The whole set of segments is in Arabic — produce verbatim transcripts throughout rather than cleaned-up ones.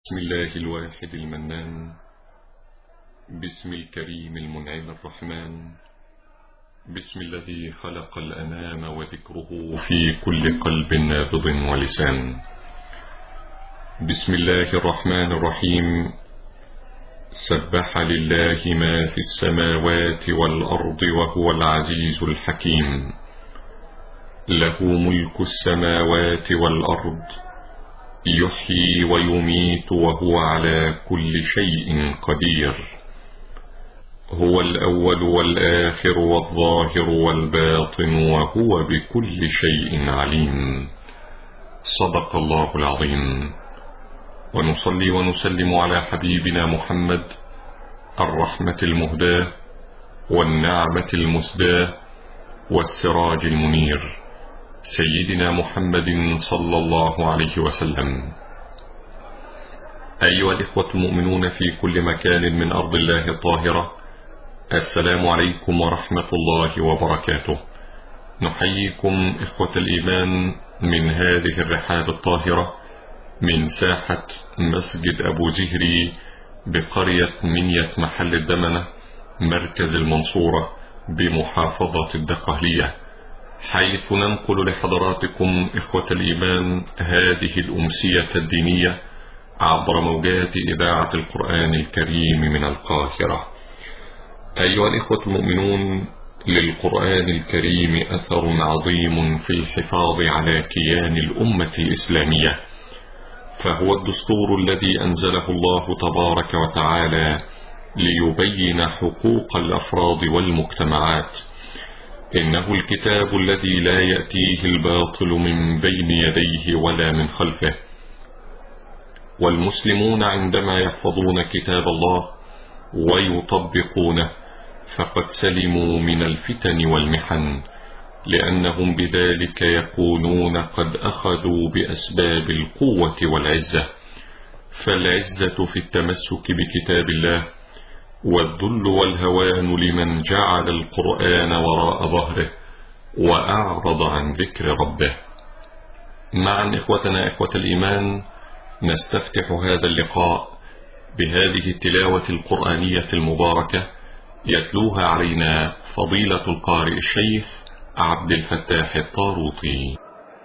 بسم الله الواحد المنان، بسم الكريم المنعم الرحمن، بسم الذي خلق الأنام وذكره في كل قلب نابض ولسان. بسم الله الرحمن الرحيم. سبح لله ما في السماوات والأرض وهو العزيز الحكيم، له ملك السماوات والأرض، يحيي ويميت وهو على كل شيء قدير. هو الأول والآخر والظاهر والباطن وهو بكل شيء عليم. صدق الله العظيم. ونصلي ونسلم على حبيبنا محمد الرحمة المهداة والنعمة المسداة والسراج المنير، سيدنا محمد صلى الله عليه وسلم. أيها الإخوة المؤمنون في كل مكان من أرض الله الطاهرة، السلام عليكم ورحمة الله وبركاته. نحييكم إخوة الإيمان من هذه الرحاب الطاهرة، من ساحة مسجد أبو زهري بقرية منية محل الدمنة، مركز المنصورة بمحافظة الدقهلية، حيث ننقل لحضراتكم إخوة الإيمان هذه الأمسية الدينية عبر موجات إذاعة القرآن الكريم من القاهرة. أيها الإخوة المؤمنون، للقرآن الكريم أثر عظيم في الحفاظ على كيان الأمة الإسلامية، فهو الدستور الذي أنزله الله تبارك وتعالى ليبين حقوق الأفراد والمجتمعات. إنه الكتاب الذي لا يأتيه الباطل من بين يديه ولا من خلفه، والمسلمون عندما يحفظون كتاب الله ويطبقونه فقد سلموا من الفتن والمحن، لأنهم بذلك يكونون قد أخذوا بأسباب القوة والعزة. فالعزة في التمسك بكتاب الله، والذل والهوان لمن جعل القرآن وراء ظهره وأعرض عن ذكر ربه. معا إخوتنا إخوة الإيمان، نستفتح هذا اللقاء بهذه التلاوة القرآنية المباركة، يتلوها علينا فضيلة القارئ الشيخ عبد الفتاح الطاروطي.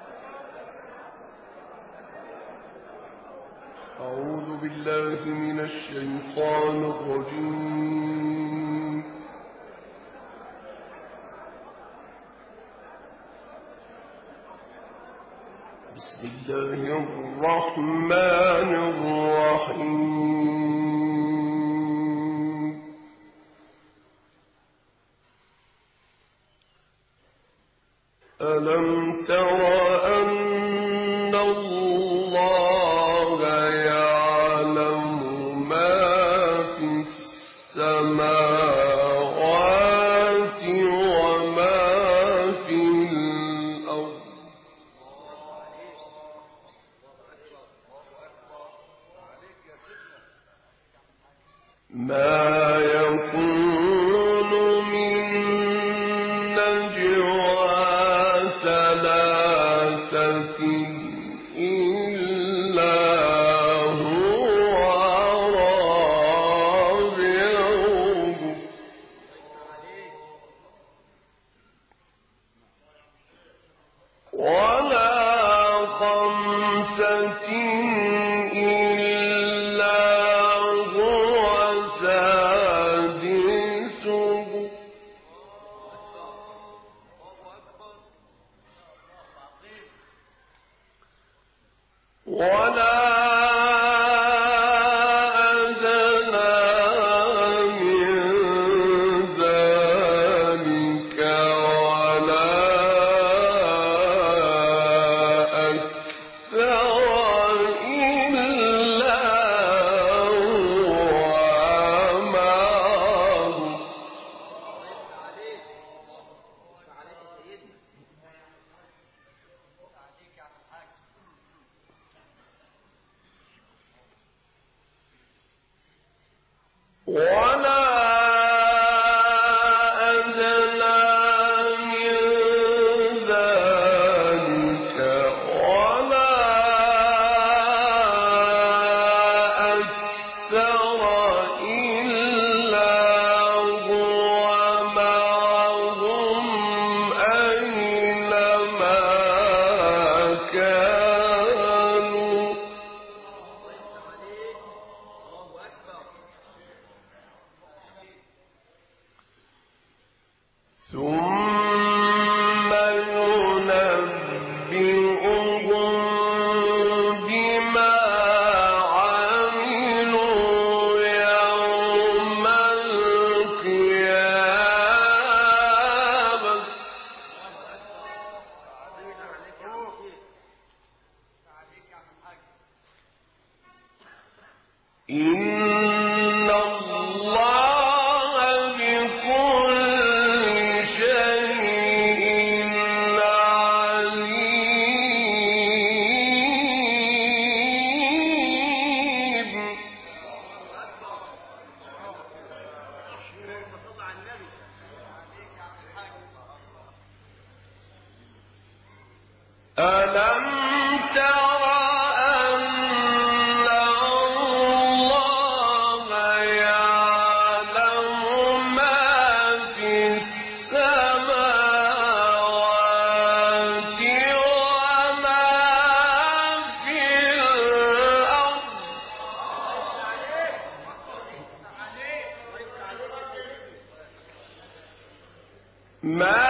أعوذ بالله من الشيطان الرجيم. بسم الله الرحمن الرحيم. ألم تر أن الله يعلم ما في السماوات وما في الأرض، ما يكون من نجوى ثلاثة إلا هو رابعهم ولا خمسة إلا هو سادسهم ولا أدنى من ذلك ولا أكثر إلا هو معهم ولا أدنى من ذلك ولا إن الله بكل شيء عليم. ألم تر أن الله يعلم ما في السماوات وما في الأرض ما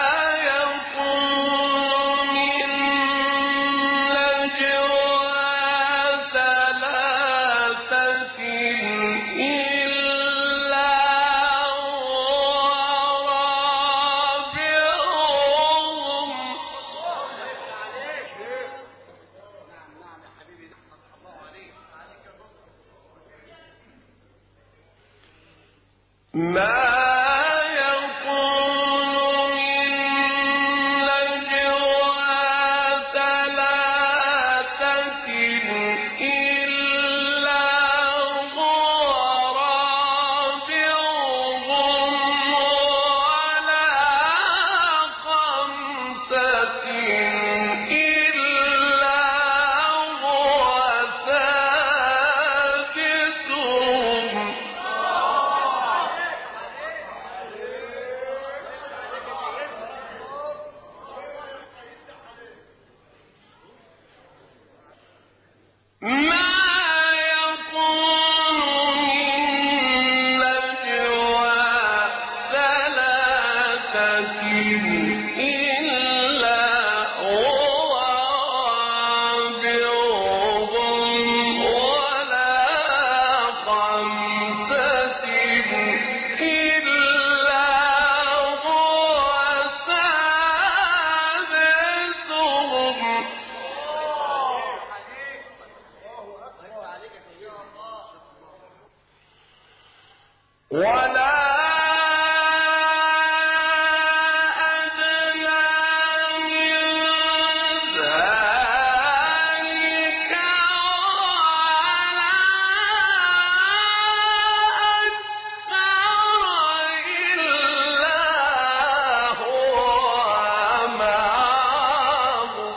ما يكون من نجوى ثلاثة إلا هو رابعهم ولا خمسة إلا هو سادسهم ما يكون من نجوى ثلاثة إلا هو رابعهم ولا خمسة إلا هو سادسهم ولا أدنى من ذلك ولا أكثر إلا هو معهم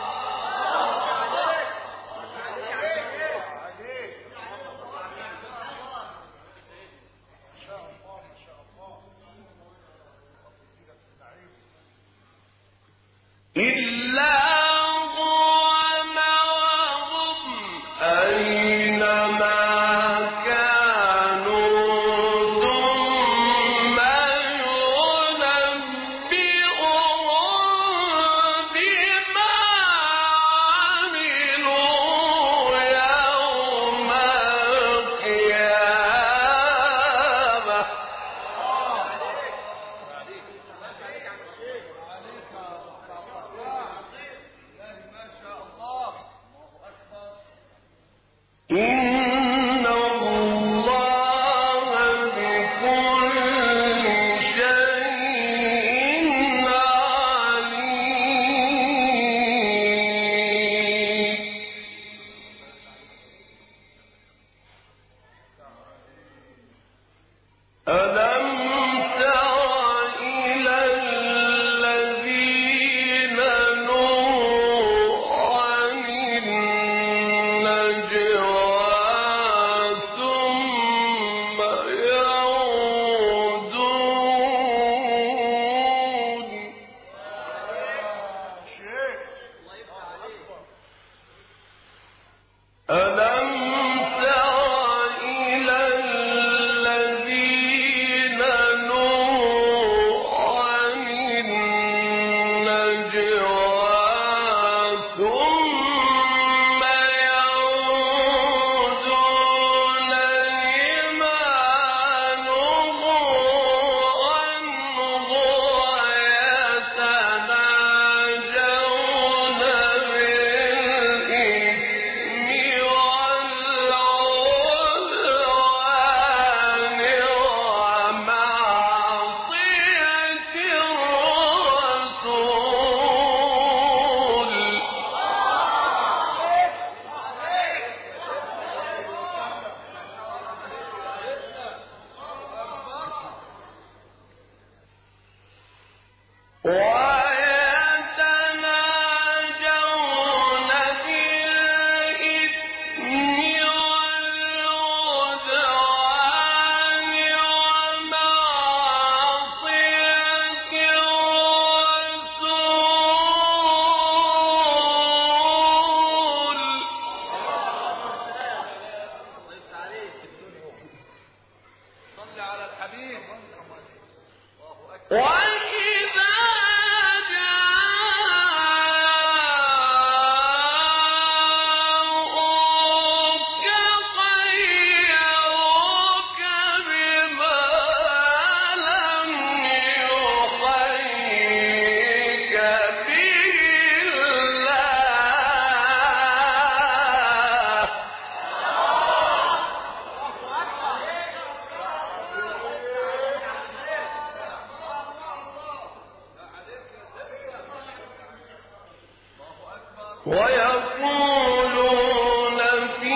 ويقولون في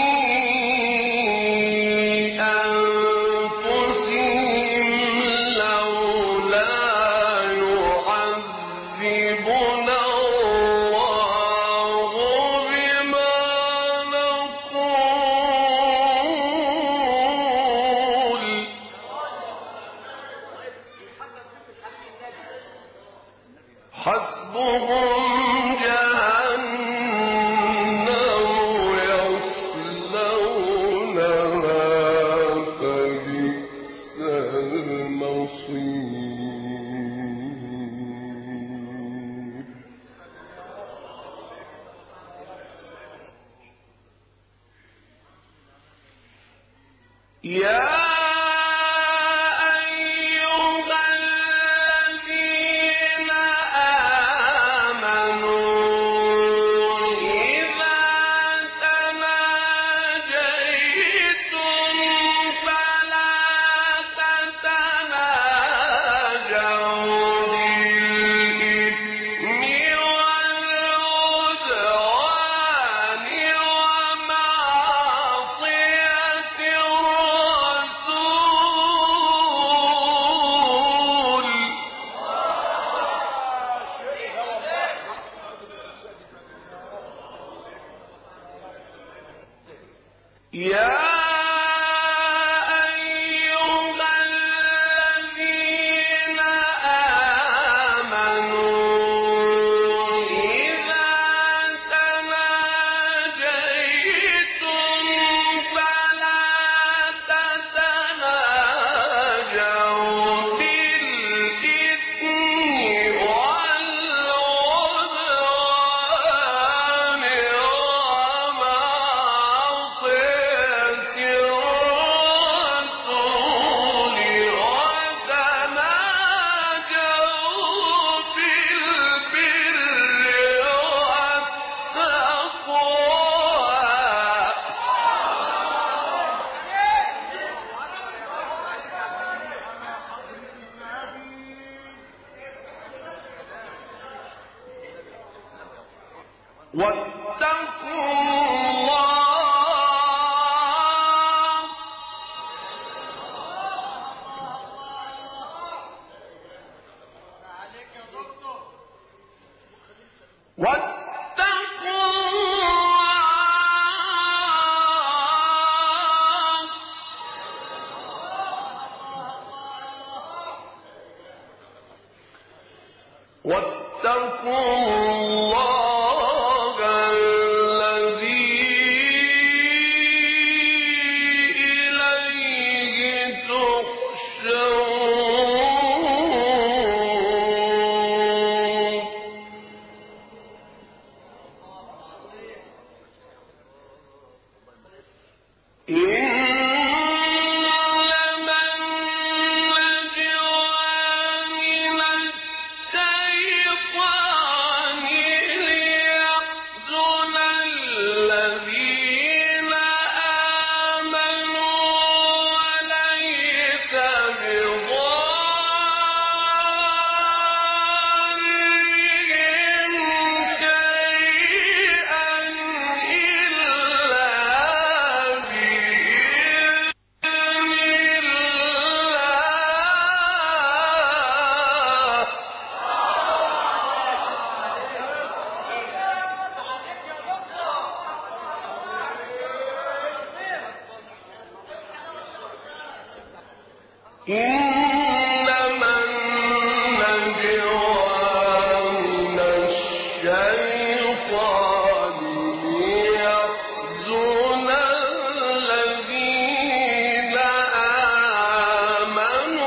أنفسهم لولا يعذبنا الله بما نقول حسبهم يا أيها الذين آمنوا إذا تناجيتم فلا تتناجوا بالإثم والعدوان ومعصية الرسول يا أيها الذين آمنوا إذا تناجيتم فلا تتناجوا بالإثم والعدوان ومعصية الرسول وتناجوا بالبر والتقوى واتقوا الله واتقوا الله واتقوا الله الذي إليه تحشرون إنما النجوى من الشيطان ليحزن الذين آمنوا وليس بضارهم شيئا إلا بإذن الله إنما النجوى من الشيطان ليحزن الذين آمنوا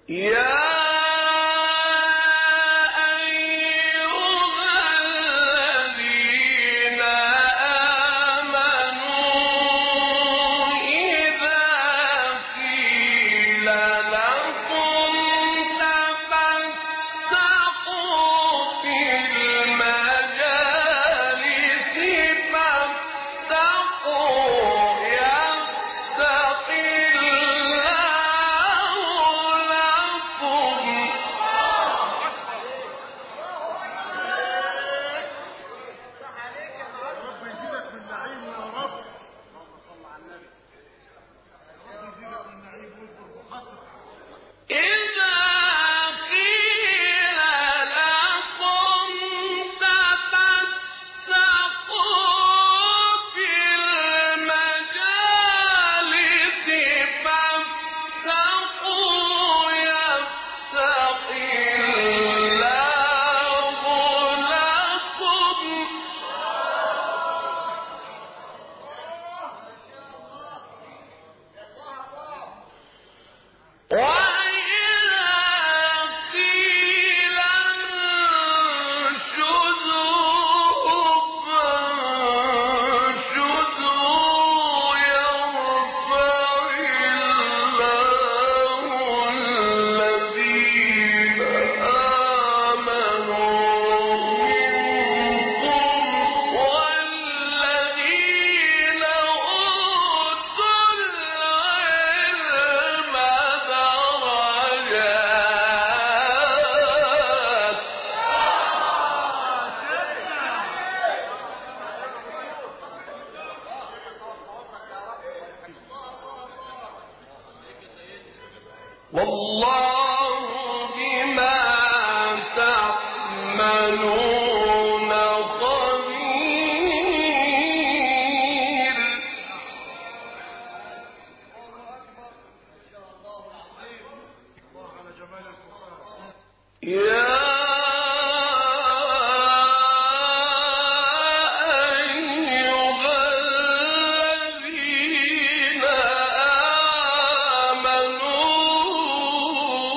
آمنوا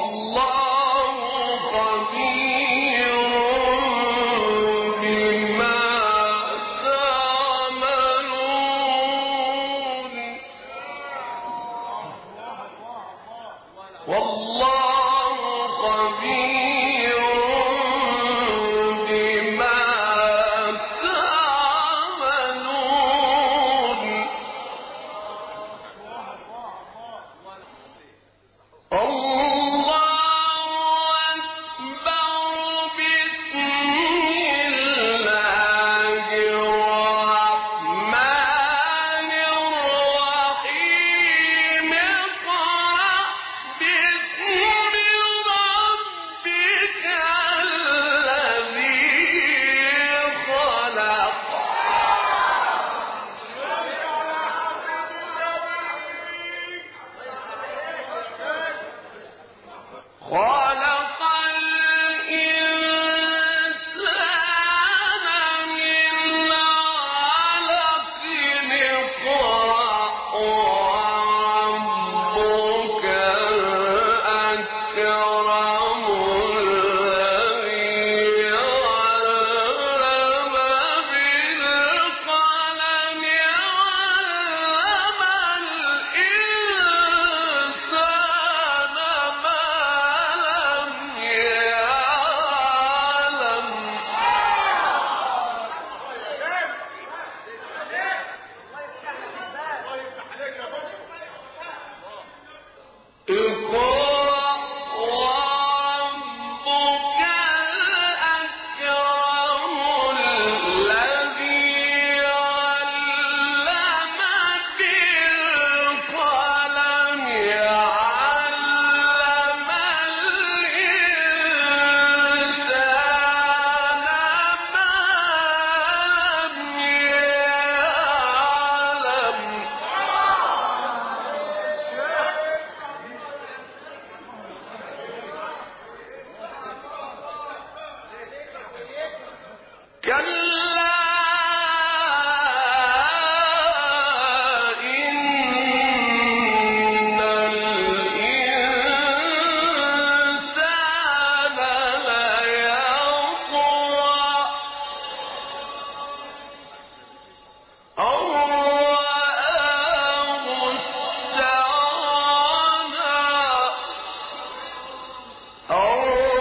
والله خبير بما تعملون والله خبير بما تعملون الله أكبر بسم الله الرحمن الرحيم اقرأ باسم ربك الذي خلق خلق الإنسان من علق اقرأ وربك الأكرم الذي علم بالقلم علم الإنسان ما لم يعلم اقرأ وربك الأكرم الذي علم بالقلم علم الإنسان ما لم يعلم كلا إن الإنسان ليطغى أن رآه استغنى أن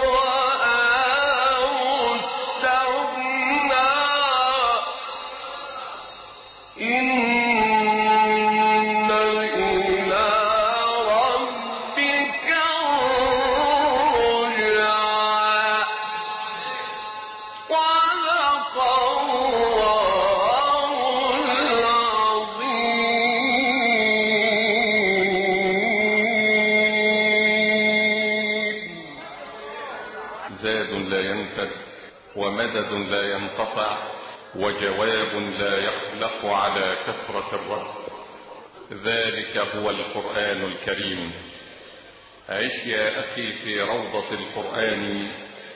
رآه استغنى إن إلى ربك الرجعى صدق الله العظيم زاد لا ينفد ومدد لا ينقطع وجواب لا يخلق على كثرة الرد. ذلك هو القرآن الكريم. عش يا أخي في روضة القرآن،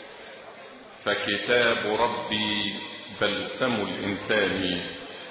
فكتاب ربي بلسم الإنسان.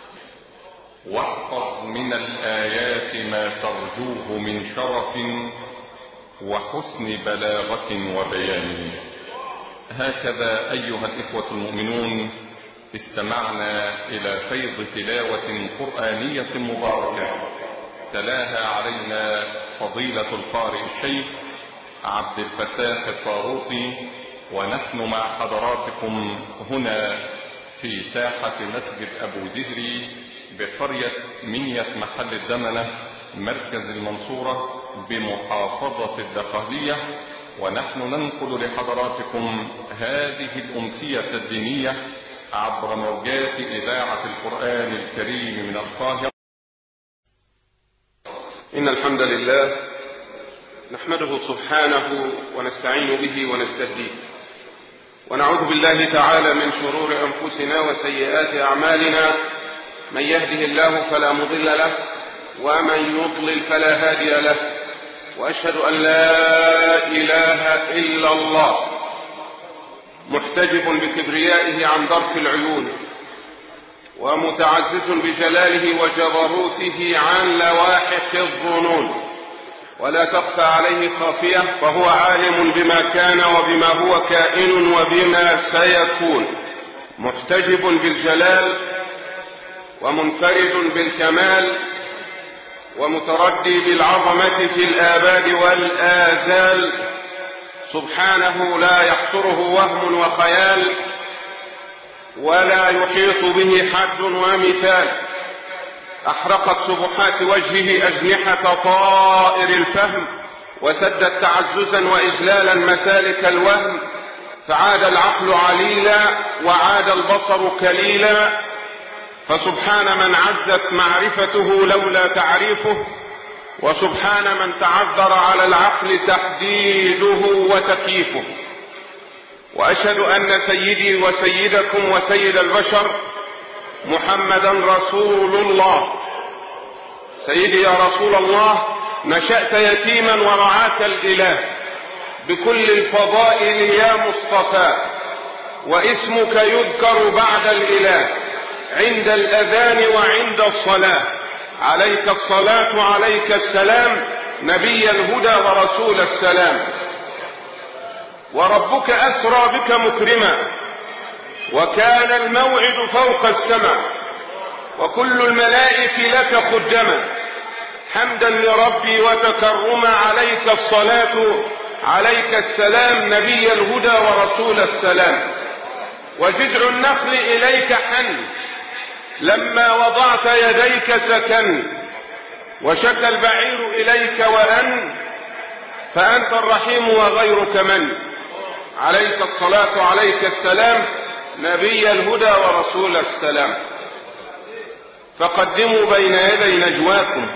واحفظ من الآيات ما ترجوه من شرف وحسن بلاغة وبيان. هكذا أيها الإخوة المؤمنون استمعنا إلى فيض تلاوة قرآنية مباركة تلاها علينا فضيلة القارئ الشيخ عبد الفتاح الطاروطي، ونحن مع حضراتكم هنا في ساحة مسجد أبو زهري بقرية منية محل الدمنة مركز المنصورة بمحافظة الدقهلية، ونحن ننقل لحضراتكم هذه الأمسية الدينية عبر موجات إذاعة القرآن الكريم من القاهرة. إن الحمد لله نحمده سبحانه ونستعين به ونستهديه، ونعوذ بالله تعالى من شرور أنفسنا وسيئات أعمالنا. من يهده الله فلا مضل له، ومن يضلل فلا هادي له، وأشهد أن لا إله إلا الله محتجب بكبريائه عن ضرف العيون، ومتعزز بجلاله وجبروته عن لواحق الظنون، ولا تخفى عليه خافية، فهو عالم بما كان وبما هو كائن وبما سيكون، محتجب بالجلال ومنفرد بالكمال ومتردي بالعظمة في الآباد والآزال، سبحانه لا يحصره وهم وخيال ولا يحيط به حد ومثال. أحرقت سبحات وجهه أجنحة طائر الفهم، وسدت تعززا وإجلالا مسالك الوهم، فعاد العقل عليلا وعاد البصر كليلا، فسبحان من عزت معرفته لولا تعريفه، وسبحان من تعذر على العقل تحديده وتكييفه. وأشهد أن سيدي وسيدكم وسيد البشر محمدا رسول الله. سيدي يا رسول الله، نشأت يتيما ورعاك الإله بكل الفضائل يا مصطفى، واسمك يذكر بعد الإله عند الأذان وعند الصلاة. عليك الصلاة عليك السلام، نبي الهدى ورسول السلام. وربك أسرى بك مكرما، وكان الموعد فوق السماء، وكل الملائك لك خدما، حمدا لربي وتكرما. عليك الصلاة عليك السلام، نبي الهدى ورسول السلام. وجذع النخل إليك حن، لما وضعت يديك سكن، وشكى البعير إليك وأن، فأنت الرحيم وغيرك من. عليك الصلاة عليك السلام، نبي الهدى ورسول السلام. فقدموا بين يدي نجواكم.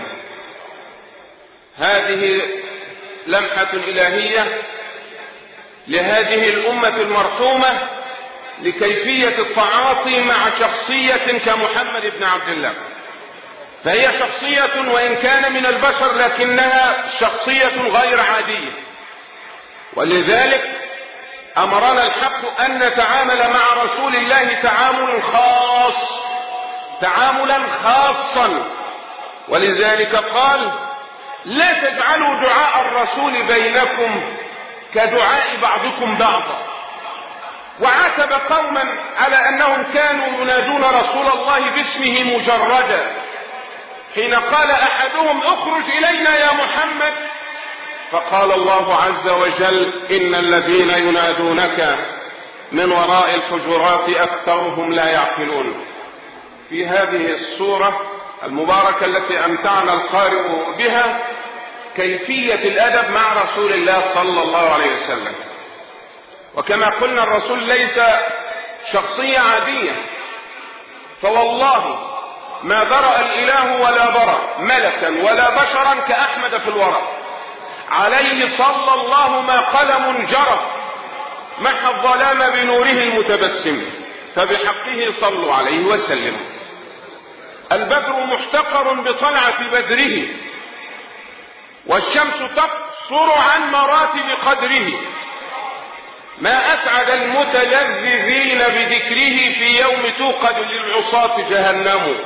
هذه لمحة إلهية لهذه الأمة المرحومة لكيفية التعاطي مع شخصية كمحمد بن عبد الله. فهي شخصية وإن كان من البشر لكنها شخصية غير عادية، ولذلك أمرنا الحق أن نتعامل مع رسول الله تعامل خاص، تعاملا خاصا. ولذلك قال: لا تجعلوا دعاء الرسول بينكم كدعاء بعضكم بعضا. وعاتب قوما على أنهم كانوا ينادون رسول الله باسمه مجردا، حين قال أحدهم: اخرج إلينا يا محمد، فقال الله عز وجل: إن الذين ينادونك من وراء الحجرات أكثرهم لا يعقلون. في هذه السورة المباركة التي أمتعنا القارئ بها كيفية الأدب مع رسول الله صلى الله عليه وسلم. وكما قلنا الرسول ليس شخصية عادية، فوالله ما برأ الإله ولا برأ ملكا ولا بشرا كأحمد في الورى. عليه صلى الله ما قلم جرى، محى الظلام بنوره المتبسم، فبحقه صلوا عليه وسلم. البدر محتقر بطلعة بدره، والشمس تقصر عن مراتب قدره. ما أسعد المتلذذين بذكره في يوم توقد للعصاة جهنم،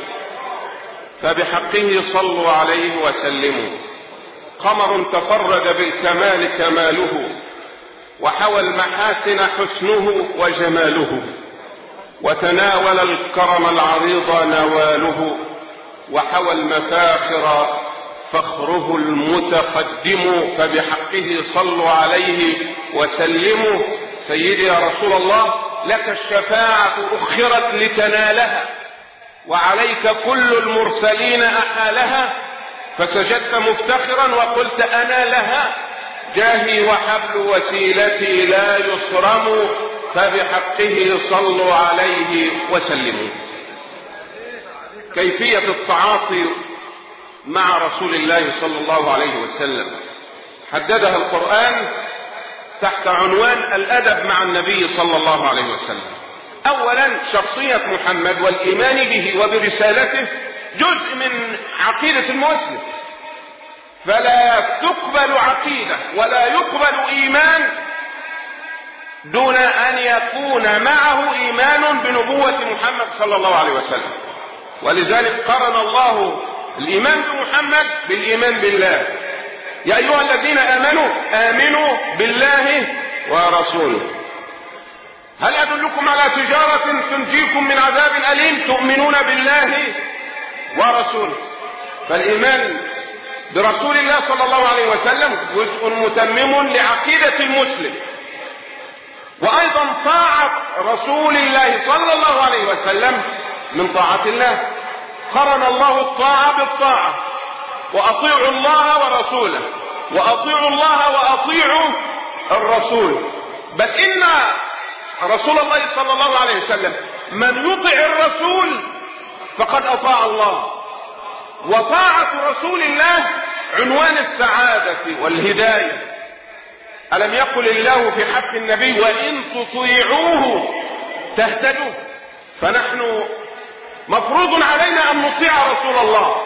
فبحقه صلوا عليه وسلموا. قمر تفرد بالكمال كماله، وحوى المحاسن حسنه وجماله، وتناول الكرم العريض نواله، وحوى المفاخر فخره المتقدم، فبحقه صلوا عليه وسلموا. سيدي يا رسول الله، لك الشفاعة أخرت لتنالها، وعليك كل المرسلين أحالها، فسجدت مفتخرا وقلت: أنا لها، جاهي وحبل وسيلتي لا يصرم، فبحقه صلوا عليه وسلموا. كيفية التعاطي مع رسول الله صلى الله عليه وسلم حددها القرآن تحت عنوان الأدب مع النبي صلى الله عليه وسلم. أولا، شخصية محمد والإيمان به وبرسالته جزء من عقيدة المسلم، فلا تقبل عقيدة ولا يقبل إيمان دون أن يكون معه إيمان بنبوة محمد صلى الله عليه وسلم. ولذلك قرن الله الإيمان بمحمد بالإيمان بالله، يا أيها الذين آمنوا آمنوا بالله ورسوله. هل أدلكم على تجارة تنجيكم من عذاب أليم؟ تؤمنون بالله ورسوله. فالإيمان برسول الله صلى الله عليه وسلم جزء متمم لعقيدة المسلم، وأيضا طاعة رسول الله صلى الله عليه وسلم من طاعة الله. قرن الله الطاعة بالطاعة، وأطيعوا الله ورسوله، وأطيعوا الله وأطيعوا الرسول. بل إن رسول الله صلى الله عليه وسلم من يطع الرسول فقد أطاع الله، وطاعة رسول الله عنوان السعادة والهداية. ألم يقل الله في حق النبي وإن تطيعوه تهتدوا؟ فنحن مفروض علينا أن نطيع رسول الله.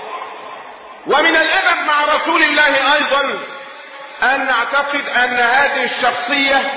ومن الأدب مع رسول الله أيضا أن نعتقد أن هذه الشخصية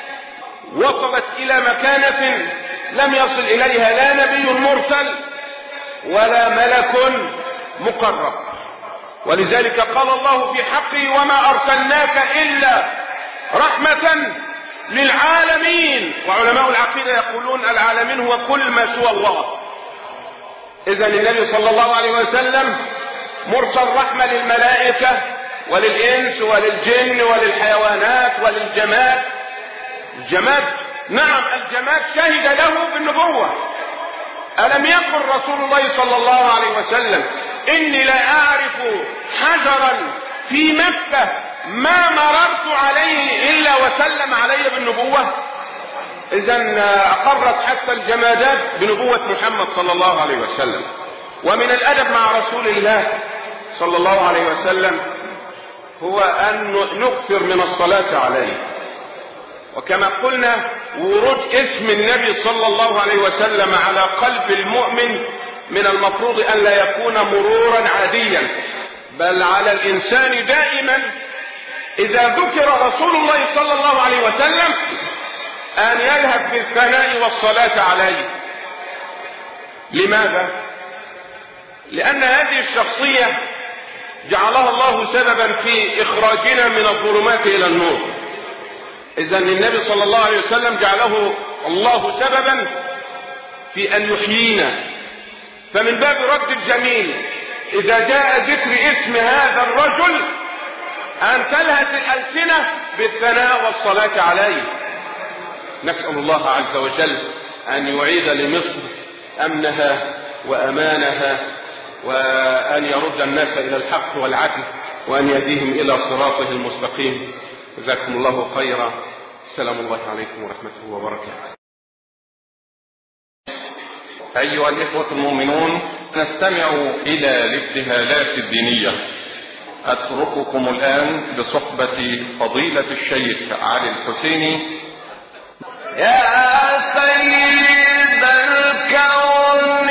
وصلت إلى مكانة لم يصل إليها لا نبي مرسل ولا ملك مقرب، ولذلك قال الله في حقه وما أرسلناك إلا رحمة للعالمين. وعلماء العقيدة يقولون العالمين هو كل ما سوى الله. إذن النبي صلى الله عليه وسلم مرسل رحمة للملائكة وللإنس وللجن وللحيوانات وللجماد. الجماد، نعم الجماد شهد له بالنبوة. ألم يقل رسول الله صلى الله عليه وسلم إني لا أعرف حجرا في مكة ما مررت عليه إلا وسلم علي بالنبوة؟ إذن أقرت حتى الجمادات بنبوة محمد صلى الله عليه وسلم. ومن الأدب مع رسول الله صلى الله عليه وسلم هو أن نكثر من الصلاة عليه. وكما قلنا ورود اسم النبي صلى الله عليه وسلم على قلب المؤمن من المفروض أن لا يكون مرورا عاديا، بل على الإنسان دائما إذا ذكر رسول الله صلى الله عليه وسلم أن يلهث بالثناء والصلاة عليه. لماذا؟ لأن هذه الشخصية جعلها الله سببا في إخراجنا من الظلمات إلى النور. إذن النبي صلى الله عليه وسلم جعله الله سببا في أن يحيينا. فمن باب رد الجميل إذا جاء ذكر اسم هذا الرجل أن تلهث الألسنة بالثناء والصلاة عليه. نسأل الله عز وجل أن يعيد لمصر أمنها وأمانها، وأن يرد الناس إلى الحق والعدل، وأن يهديهم إلى صراطه المستقيم. جزاكم الله خيرا. السلام الله عليكم ورحمته وبركاته. أيها الإخوة المؤمنون، نستمع إلى الابتهالات الدينية. أترككم الآن بصحبة فضيلة الشيخ علي الحسيني. يا سيد الكون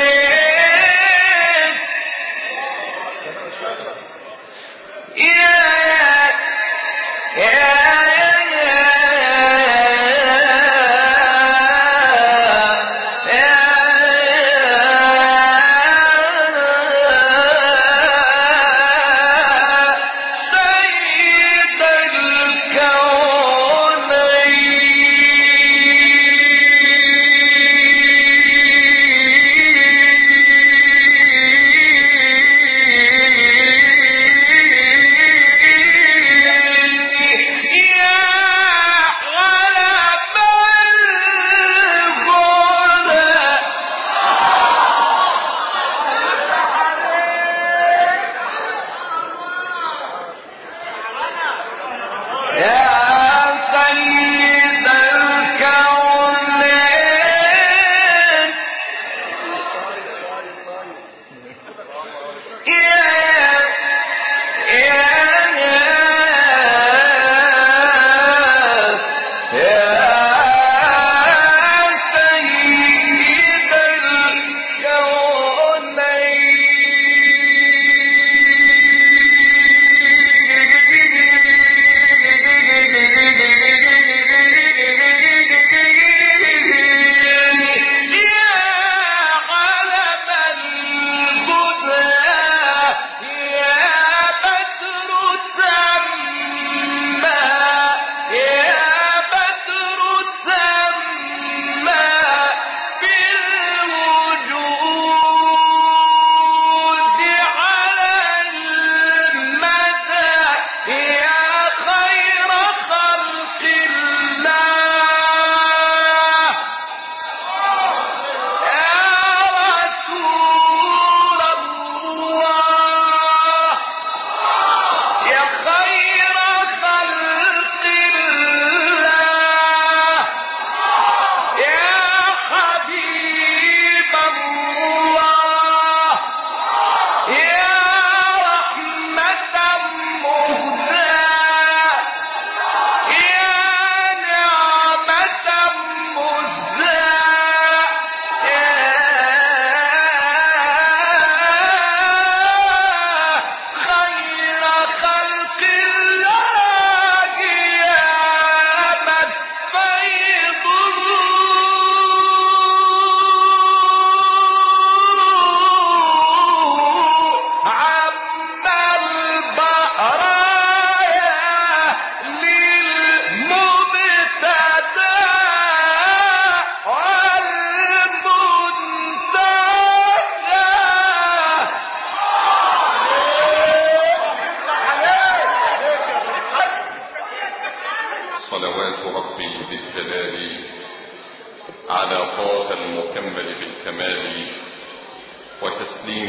يا يا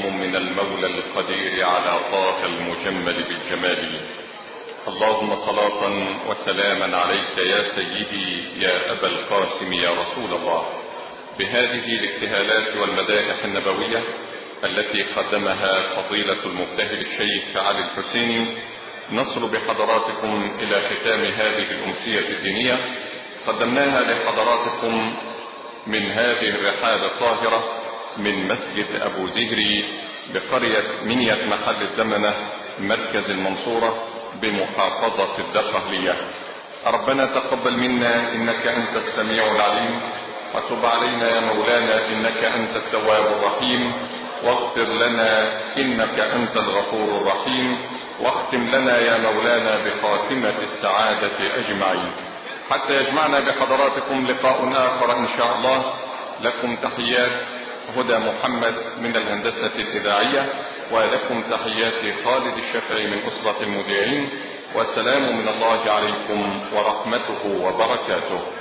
عليكم من المولى القدير على طه المجمل بالجمال. اللهم صلاة وسلاما عليك يا سيدي يا أبا القاسم يا رسول الله، بهذه الابتهالات والمدائح النبوية التي قدمها فضيلة المبتهل الشيخ علي الحسيني، نصل بحضراتكم إلى ختام هذه الأمسية الدينية قدمناها لحضراتكم من هذه الرحاب الطاهرة من مسجد أبو زهري بقرية منية محل الدمنة مركز المنصورة بمحافظة الدقهلية. ربنا تقبل منا إنك أنت السميع العليم، وتب علينا يا مولانا إنك أنت التواب الرحيم، واغفر لنا إنك أنت الغفور الرحيم، واختم لنا يا مولانا بخاتمة السعادة أجمعين. حتى يجمعنا بحضراتكم لقاء آخر إن شاء الله، لكم تحيات هدى محمد من الهندسة الإذاعية، ولكم تحيات خالد الشافعي من أسرة المذيعين، والسلام من الله عليكم ورحمته وبركاته.